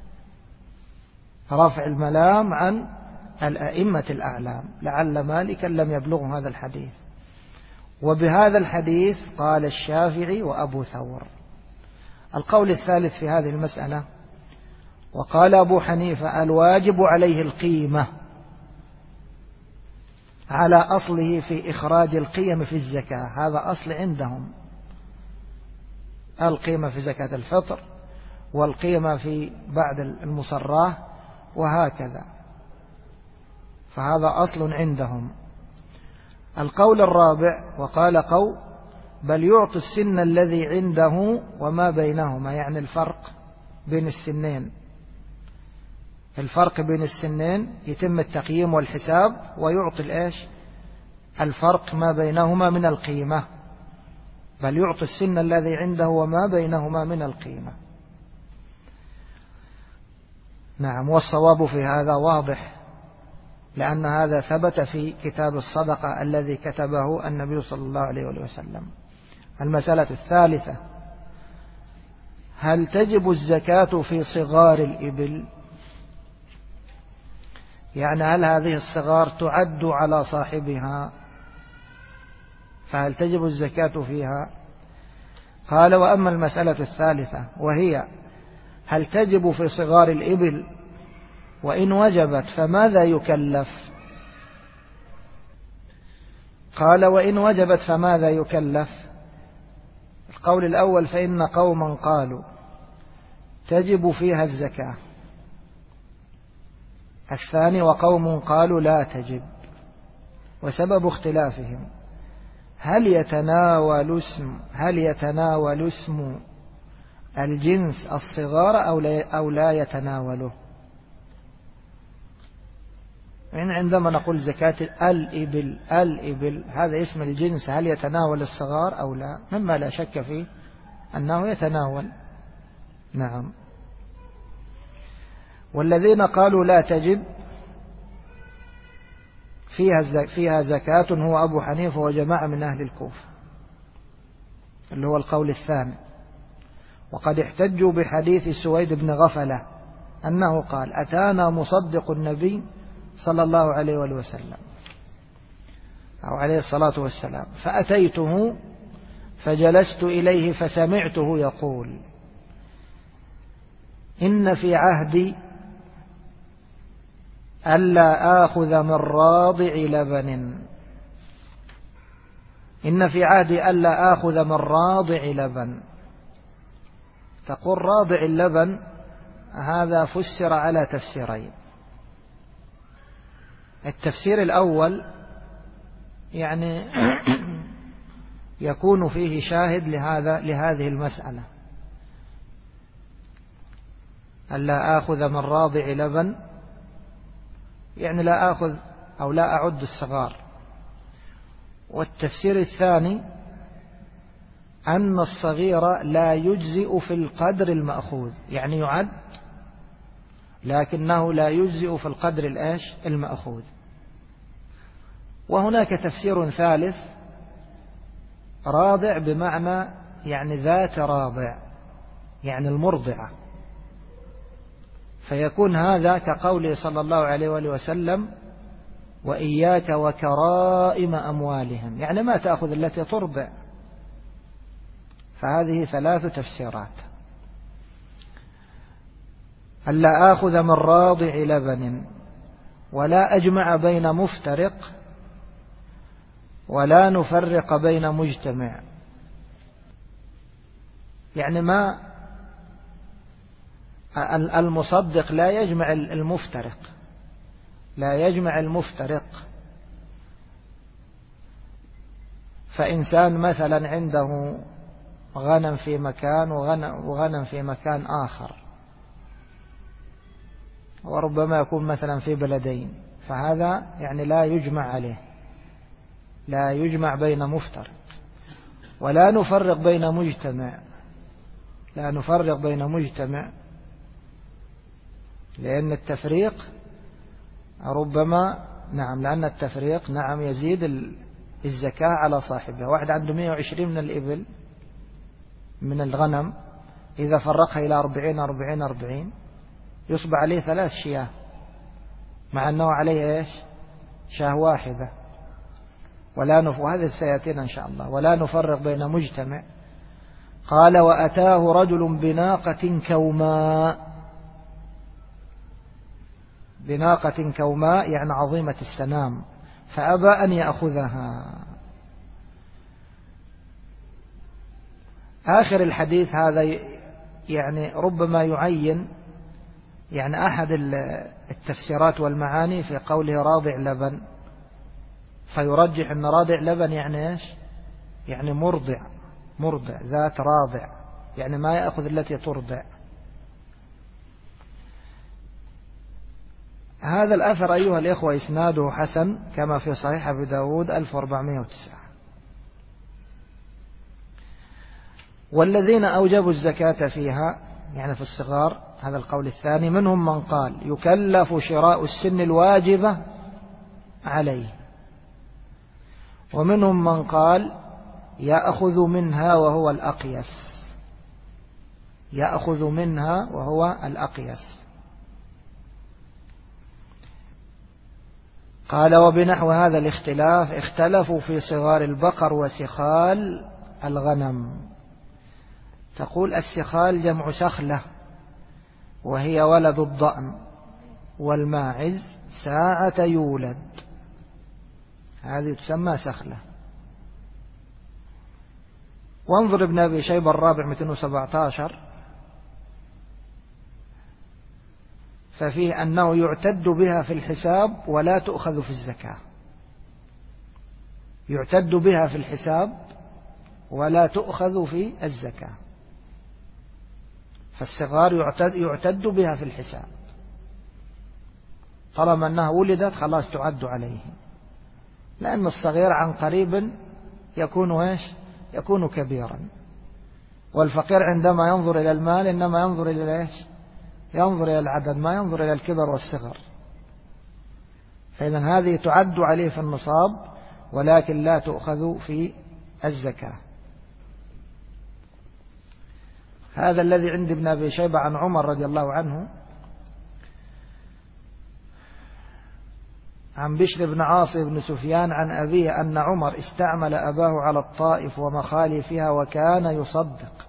رفع الملام عن الأئمة الأعلام، لعل مالكا لم يبلغه هذا الحديث. وبهذا الحديث قال الشافعي وأبو ثور. القول الثالث في هذه المسألة، وقال أبو حنيفة الواجب عليه القيمة على أصله في إخراج القيم في الزكاة، هذا أصل عندهم، القيمة في زكاة الفطر والقيمة في بعد المصراه وهكذا، فهذا أصل عندهم. القول الرابع وقال قول بل يعطي السن الذي عنده وما بينهما، يعني الفرق بين السنين، الفرق بين السنين يتم التقييم والحساب، ويعطي الإيش؟ الفرق ما بينهما من القيمة، بل يعطي السن الذي عنده وما بينهما من القيمة. نعم، والصواب في هذا واضح، لأن هذا ثبت في كتاب الصدقة الذي كتبه النبي صلى الله عليه وسلم. المسألة الثالثة، هل تجب الزكاة في صغار الإبل؟ يعني هل هذه الصغار تعد على صاحبها، فهل تجب الزكاة فيها؟ قال وأما المسألة الثالثة وهي هل تجب في صغار الإبل، وإن وجبت فماذا يكلف؟ قال وإن وجبت فماذا يكلف؟ القول الأول فإن قوما قالوا تجب فيها الزكاة، الثاني وقوم قالوا لا تجب. وسبب اختلافهم هل يتناول اسم الجنس الصغار أو لا يتناوله. يعني عندما نقول زكاة الإبل هذا اسم الجنس، هل يتناول الصغار أو لا؟ مما لا شك فيه أنه يتناول. نعم. والذين قالوا لا تجب فيها زكاة هو أبو حنيفة وجماعة من أهل الكوفة، اللي هو القول الثاني. وقد احتجوا بحديث سويد بن غفلة أنه قال: أتانا مصدق النبي صلى الله عليه وسلم أو عليه الصلاة والسلام، فأتيته فجلست إليه فسمعته يقول: إن في عهدي ألا آخذ من راضع لبن. إن في عهدي ألا آخذ من راضع لبن. تقول راضع اللبن، هذا فسر على تفسيرين. التفسير الأول يعني يكون فيه شاهد لهذه المسألة: ألا آخذ من راضع لبن، يعني لا آخذ أو لا أعد الصغار. والتفسير الثاني أن الصغير لا يجزئ في القدر المأخوذ، يعني يعد لكنه لا يجزئ في القدر المأخوذ. وهناك تفسير ثالث: راضع بمعنى يعني ذات راضع، يعني المرضعة، فيكون هذا كقوله صلى الله عليه وآله وسلم: وإياك وكرائم أموالهم، يعني ما تأخذ التي ترضع. فهذه ثلاث تفسيرات: ألا آخذ من راضع لبن، ولا أجمع بين مفترق، ولا نفرق بين مجتمع. يعني ما المصدق لا يجمع المفترق، لا يجمع المفترق. فإنسان مثلا عنده غنم في مكان وغنم في مكان آخر، وربما يكون مثلا في بلدين، فهذا يعني لا يجمع عليه، لا يجمع بين مفترق. ولا نفرق بين مجتمع، لا نفرق بين مجتمع، لأن التفريق ربما لأن التفريق يزيد الزكاة على صاحبها. واحد عنده 120 من الإبل من الغنم، إذا فرقها إلى 40 يصبح عليه 3 شياه، مع أنه عليه شاه واحدة. وهذا سيأتينا إن شاء الله. ولا نفرق بين مجتمع. قال: وأتاه رجل بناقة كوماء. بناقة كوماء يعني عظيمة السنام، فأبى أن يأخذها. آخر الحديث هذا يعني ربما يعين يعني أحد التفسيرات والمعاني في قوله راضع لبن، فيرجح أن راضع لبن يعني يعني مرضع ذات راضع، يعني ما يأخذ التي ترضع. هذا الأثر أيها الإخوة إسناده حسن، كما في صحيح أبي داود 1409. والذين أوجبوا الزكاة فيها يعني في الصغار، هذا القول الثاني، منهم من قال: يكلف شراء السن الواجبة عليه، ومنهم من قال: يأخذ منها وهو الأقيس، يأخذ منها وهو الأقيس. قال: وبنحو هذا الاختلاف اختلفوا في صغار البقر وسخال الغنم. تقول السخال جمع سخلة، وهي ولد الضأن، والماعز ساعة يولد، هذه تسمى سخلة. وانظر ابن أبي شيبة الرابع 217، ففيه أنه يعتد بها في الحساب ولا تؤخذ في الزكاة. يعتد بها في الحساب ولا تؤخذ في الزكاة. فالصغار يعتد بها في الحساب، طالما أنها ولدت خلاص تعد عليه، لأن الصغير عن قريب يكون يكون كبيرا. والفقير عندما ينظر إلى المال إنما ينظر إلى ينظر إلى العدد، ما ينظر إلى الكبر والصغر. فإذا هذه تعد عليه في النصاب ولكن لا تؤخذ في الزكاة. هذا الذي عند ابن أبي شيبة عن عمر رضي الله عنه عن بشر بن عاصم بن سفيان عن أبيه أن عمر استعمل أباه على الطائف ومخالفها وكان يصدق،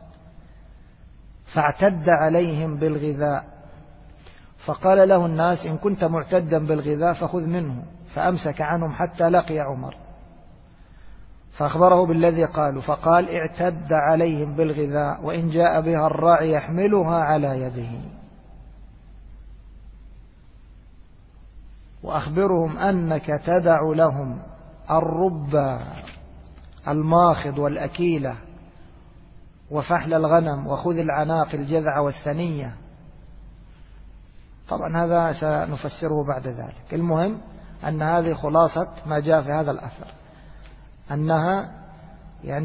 فاعتد عليهم بالغذاء، فقال له الناس: إن كنت معتدا بالغذاء فخذ منه، فأمسك عنهم حتى لقي عمر، فأخبره بالذي قالوا، فقال: اعتد عليهم بالغذاء، وإن جاء بها الراعي يحملها على يده، وأخبرهم أنك تدع لهم الرب الماخض والأكيلة وفحل الغنم، وخذ العناق الجذع والثنية. طبعا هذا سنفسره بعد ذلك. المهم أن هذه خلاصة ما جاء في هذا الأثر، أنها يعني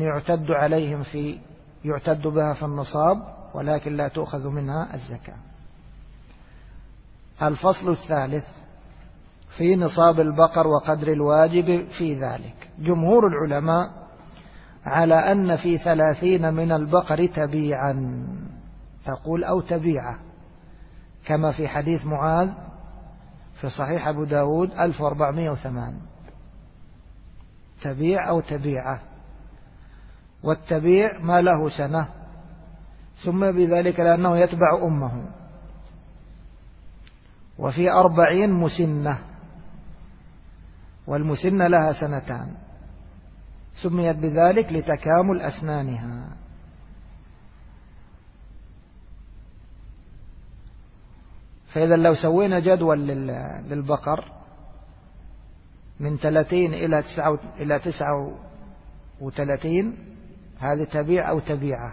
يعتد بها في النصاب، ولكن لا تؤخذ منها الزكاة. الفصل الثالث في نصاب البقر وقدر الواجب في ذلك. جمهور العلماء على أن في 30 من البقر تبيعا، تقول أو تبيعة، كما في حديث معاذ في صحيح أبو داود 1408، تبيع أو تبيعة. والتبيع ما له سنة، ثم بذلك لأنه يتبع أمه. وفي 40 مسنة، والمسنة لها 2 سنين، سميت بذلك لتكامل أسنانها. فإذا لو سوينا جدول للبقر من 30 إلى 39، هذه تبيع أو تبيعة.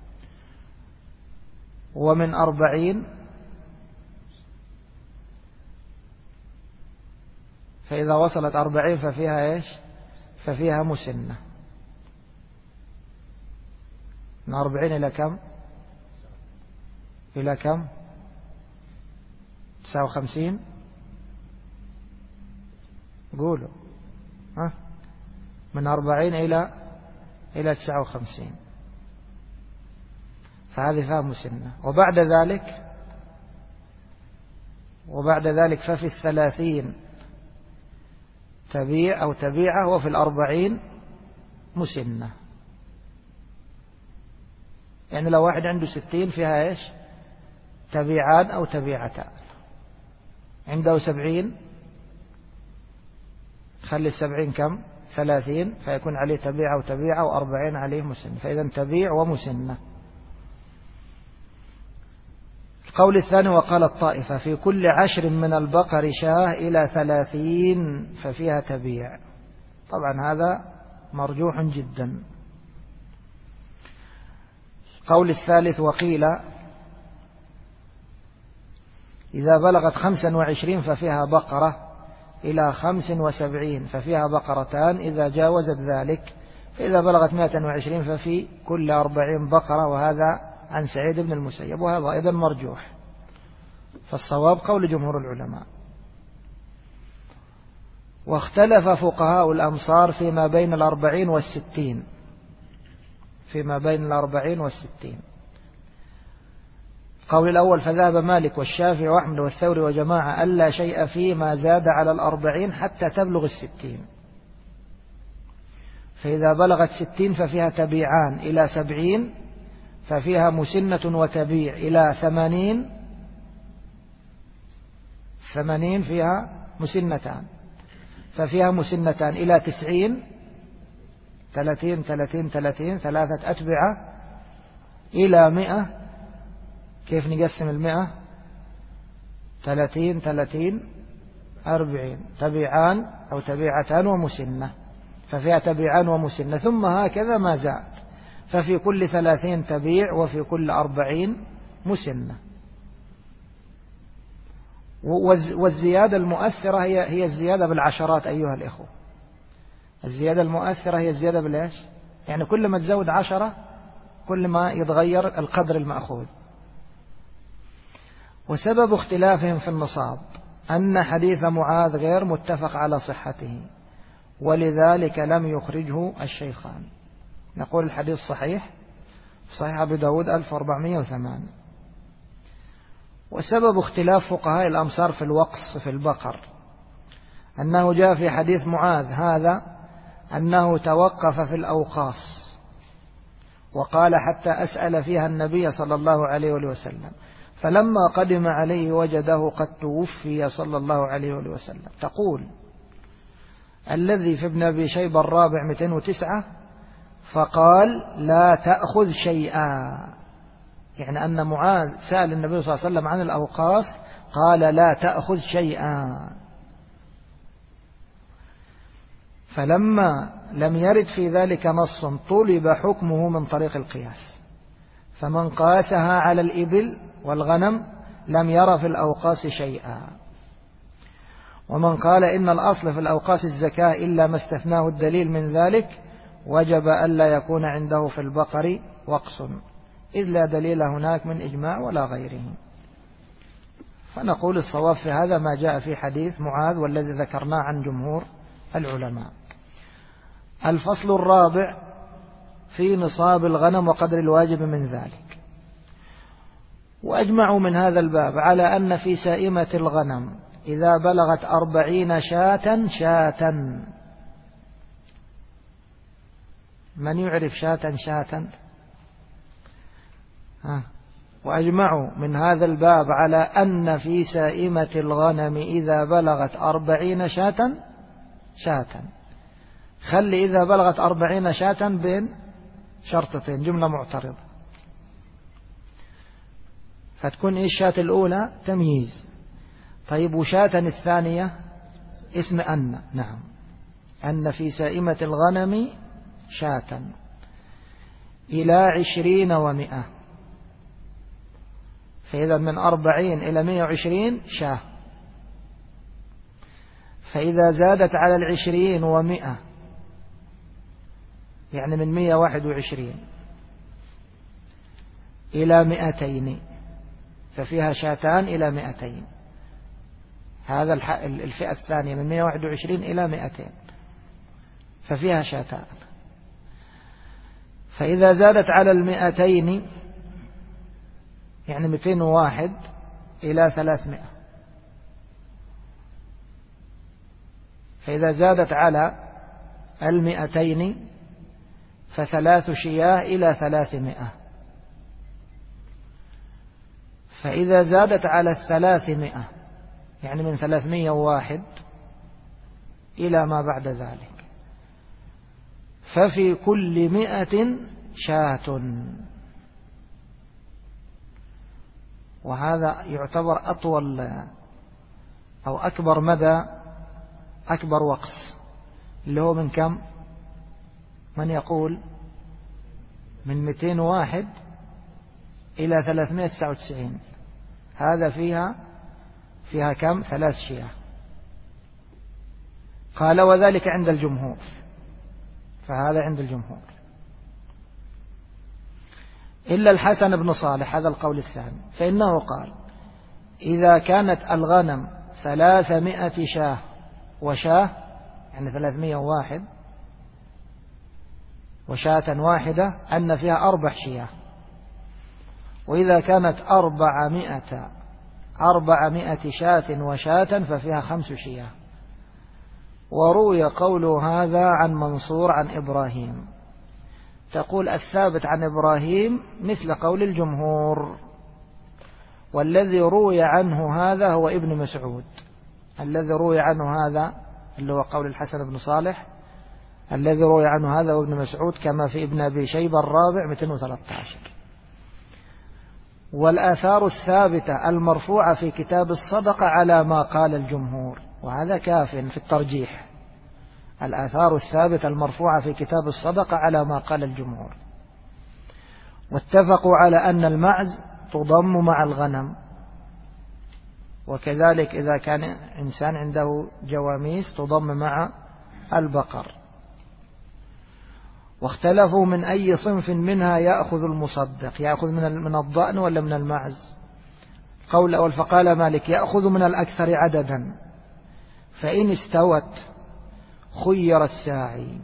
ومن 40 فإذا وصلت 40 ففيها إيش؟ ففيها مسنة. من 40 إلى كم؟ إلى كم؟ 59. قولوا ها؟ من 40 إلى 59، فهذه فيها مسنة. وبعد ذلك ففي 30 تبيع أو تبيعة، وفي 40 مسنة. يعني لو واحد عنده 60 فيها إيش؟ تبيعان أو تبيعتان. عنده 70 خلي 70 كم؟ 30، فيكون عليه تبيع أو تبيعة، و40 عليه مسنة، فإذا تبيع ومسنة. القول الثاني: وقال الطائفة: في كل 10 من البقر شاة إلى 30 ففيها تبيع. طبعا هذا مرجوح جدا. القول الثالث: وقيل إذا بلغت 25 ففيها بقرة، إلى 75 ففيها بقرتان إذا جاوزت ذلك، فإذا بلغت 120 ففي كل 40 بقرة. وهذا عن سعيد بن المسيب، وهذا أيضا مرجوح. فالصواب قول جمهور العلماء. واختلف فقهاء الأمصار فيما بين 40 والستين، فيما بين 40 والستين. القول الأول: فذهب مالك والشافعي وأحمد والثوري وجماعة ألا شيء فيما زاد على 40 حتى تبلغ 60. فإذا بلغت 60 ففيها تبيعان، إلى 70 ففيها مسنة وتبيع، إلى 80 فيها مسنتان، ففيها مسنتان، إلى 90 30 3 أتبعة، إلى 100 كيف نقسم 100؟ 30 40 تبيعان أو تبيعتان ومسنة، ففيها تبيعان ومسنة، ثم هكذا ما زاد، ففي كل 30 تبيع وفي كل 40 مسنة. والزيادة المؤثرة هي الزيادة بالعشرات أيها الإخوة. الزيادة المؤثرة هي الزيادة بالإيش؟ يعني كل ما تزود 10 كل ما يتغير القدر المأخوذ. وسبب اختلافهم في النصاب أن حديث معاذ غير متفق على صحته، ولذلك لم يخرجه الشيخان. نقول الحديث صحيح، صحيح أبي داود 1408. وسبب اختلاف فقهاء الأمصار في الوقص في البقر أنه جاء في حديث معاذ هذا أنه توقف في الأوقاص وقال حتى أسأل فيها النبي صلى الله عليه وسلم، فلما قدم عليه وجده قد توفي صلى الله عليه وسلم. تقول الذي في ابن أبي شيبة الرابع 209 فقال لا تأخذ شيئا، يعني أن معاذ سأل النبي صلى الله عليه وسلم عن الأوقاص قال لا تأخذ شيئا. فلما لم يرد في ذلك نص طلب حكمه من طريق القياس، فمن قاسها على الإبل والغنم لم ير في الأوقاس شيئا. ومن قال إن الأصل في الأوقاس الزكاة إلا ما استثناه الدليل من ذلك وجب ألا يكون عنده في البقر وقص، إذ لا دليل هناك من إجماع ولا غيره. فنقول الصواب في هذا ما جاء في حديث معاذ والذي ذكرناه عن جمهور العلماء. الفصل الرابع في نصاب الغنم وقدر الواجب من ذلك. وأجمعوا من هذا الباب على أن في سائمة الغنم إذا بلغت 40 شاة، من يعرف شاة؟ وأجمعوا من هذا الباب على أن في سائمة الغنم إذا بلغت 40 شاة. خلي إذا بلغت 40 شاة بين شرطتين، جملة معترضة، فتكون إيش الشاة الأولى تمييز. طيب وشاة الثانية اسم أن، نعم، أن في سائمة الغنم شاة إلى 20 و100، فإذا من 40 إلى 120 شاة. فإذا زادت على 20 و100 يعني من 121 إلى 200 ففيها شاتان إلى 200. هذا الفئة الثانية من 121 إلى 200 ففيها شاتان. فإذا زادت على 200 يعني 201 إلى 300. فإذا زادت على 200 ف3 شياه إلى 300. فإذا زادت على 300 يعني من 301 إلى ما بعد ذلك ففي كل 100 شاة. وهذا يعتبر أطول أو أكبر مدى، أكبر وقص، اللي هو من كم؟ من يقول من 201 إلى 399. هذا فيها كم؟ 3 شياه. قال وذلك عند الجمهور، فهذا عند الجمهور إلا الحسن بن صالح، هذا القول الثاني، فإنه قال إذا كانت الغنم 300 شاه وشاه يعني 301 وشاة واحدة أن فيها 4 شياه. وإذا كانت 400 شاة وشاة ففيها 5 شياه. وروي قول هذا عن منصور عن إبراهيم. تقول الثابت عن إبراهيم مثل قول الجمهور، والذي روي عنه هذا هو ابن مسعود. الذي روي عنه هذا اللي هو قول الحسن بن صالح، الذي روي عنه هذا هو ابن مسعود كما في ابن أبي شيبة الرابع 213. والآثار الثابتة المرفوعة في كتاب الصدقة على ما قال الجمهور، وهذا كاف في الترجيح. الآثار الثابتة المرفوعة في كتاب الصدقة على ما قال الجمهور. واتفقوا على أن المعز تضم مع الغنم، وكذلك إذا كان إنسان عنده جواميس تضم مع البقر. واختلفوا من أي صنف منها يأخذ المصدق، يأخذ من الضأن ولا من المعز؟ قول أول فقال مالك يأخذ من الأكثر عددا، فإن استوت خير الساعي.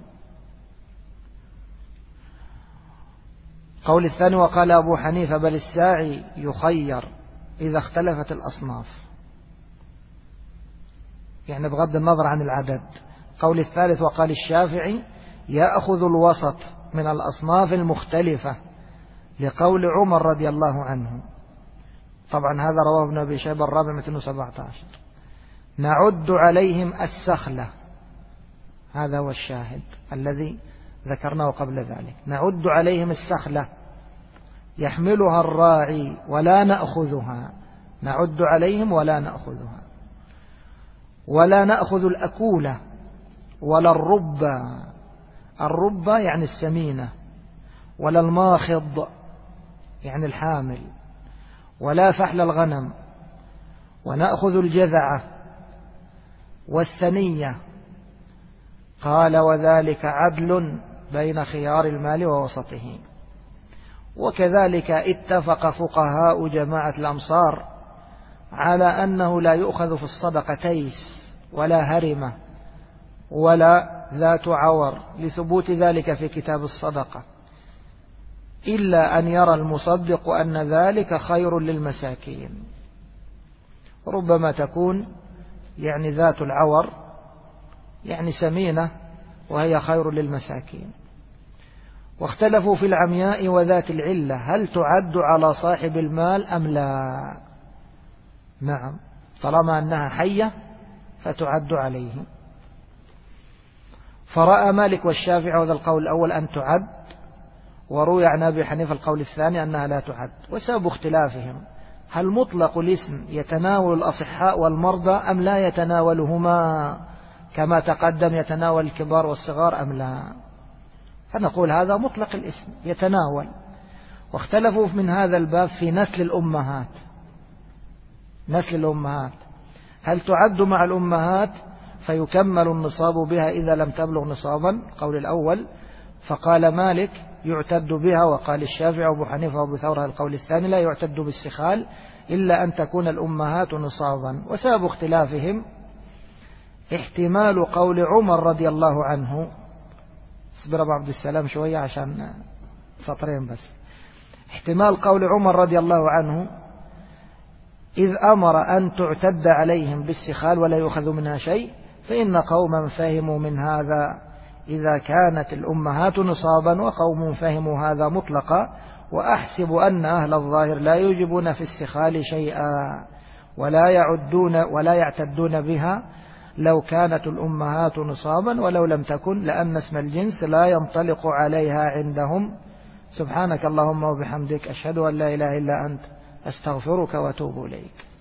قول الثاني وقال أبو حنيفة بل الساعي يخير إذا اختلفت الأصناف. يعني بغض النظر عن العدد. قول الثالث وقال الشافعي يأخذ الوسط من الأصناف المختلفة لقول عمر رضي الله عنه. طبعا هذا رواه ابن أبي شيبة الرابع 217. نعد عليهم السخلة، هذا هو الشاهد الذي ذكرناه قبل ذلك. نعد عليهم السخلة يحملها الراعي ولا نأخذها، نعد عليهم ولا نأخذها. ولا نأخذ الأكولة ولا الربة، الربة يعني السمينة، ولا الماخض يعني الحامل، ولا فحل الغنم. ونأخذ الجذعة والثنية. قال وذلك عدل بين خيار المال ووسطه. وكذلك اتفق فقهاء جماعة الأمصار على أنه لا يؤخذ في الصدقة تيس ولا هرمة ولا ذات عور، لثبوت ذلك في كتاب الصدقة، إلا أن يرى المصدق أن ذلك خير للمساكين. ربما تكون يعني ذات العور يعني سمينة وهي خير للمساكين. واختلفوا في العمياء وذات العلة، هل تعد على صاحب المال أم لا؟ نعم، طالما أنها حية فتعد عليه. فرأى مالك والشافعي وذا القول الأول أن تعد، وروي عن أبي حنيفة القول الثاني أنها لا تعد. وسبب اختلافهم هل مطلق الاسم يتناول الأصحاء والمرضى أم لا يتناولهما كما تقدم، يتناول الكبار والصغار أم لا؟ فنقول هذا مطلق الاسم يتناول. واختلفوا من هذا الباب في نسل الأمهات. نسل الأمهات هل تعد مع الأمهات فيكمل النصاب بها إذا لم تبلغ نصابا؟ قول الأول فقال مالك يعتد بها، وقال الشافعي وابو حنيفة وابو ثور القول الثاني لا يعتد بالسخال إلا أن تكون الأمهات نصابا. وسبب اختلافهم احتمال قول عمر رضي الله عنه. اصبر ابو عبد السلام شوية عشان سطرين بس. احتمال قول عمر رضي الله عنه إذ أمر أن تعتد عليهم بالسخال ولا يؤخذ منها شيء، فإن قوما فهموا من هذا إذا كانت الأمهات نصابا، وقوم فهموا هذا مطلقا. وأحسب أن أهل الظاهر لا يوجبون في السخال شيئا ولا يعتدون بها لو كانت الأمهات نصابا ولو لم تكن، لأن اسم الجنس لا ينطلق عليها عندهم. سبحانك اللهم وبحمدك أشهد أن لا إله إلا أنت أستغفرك وأتوب إليك.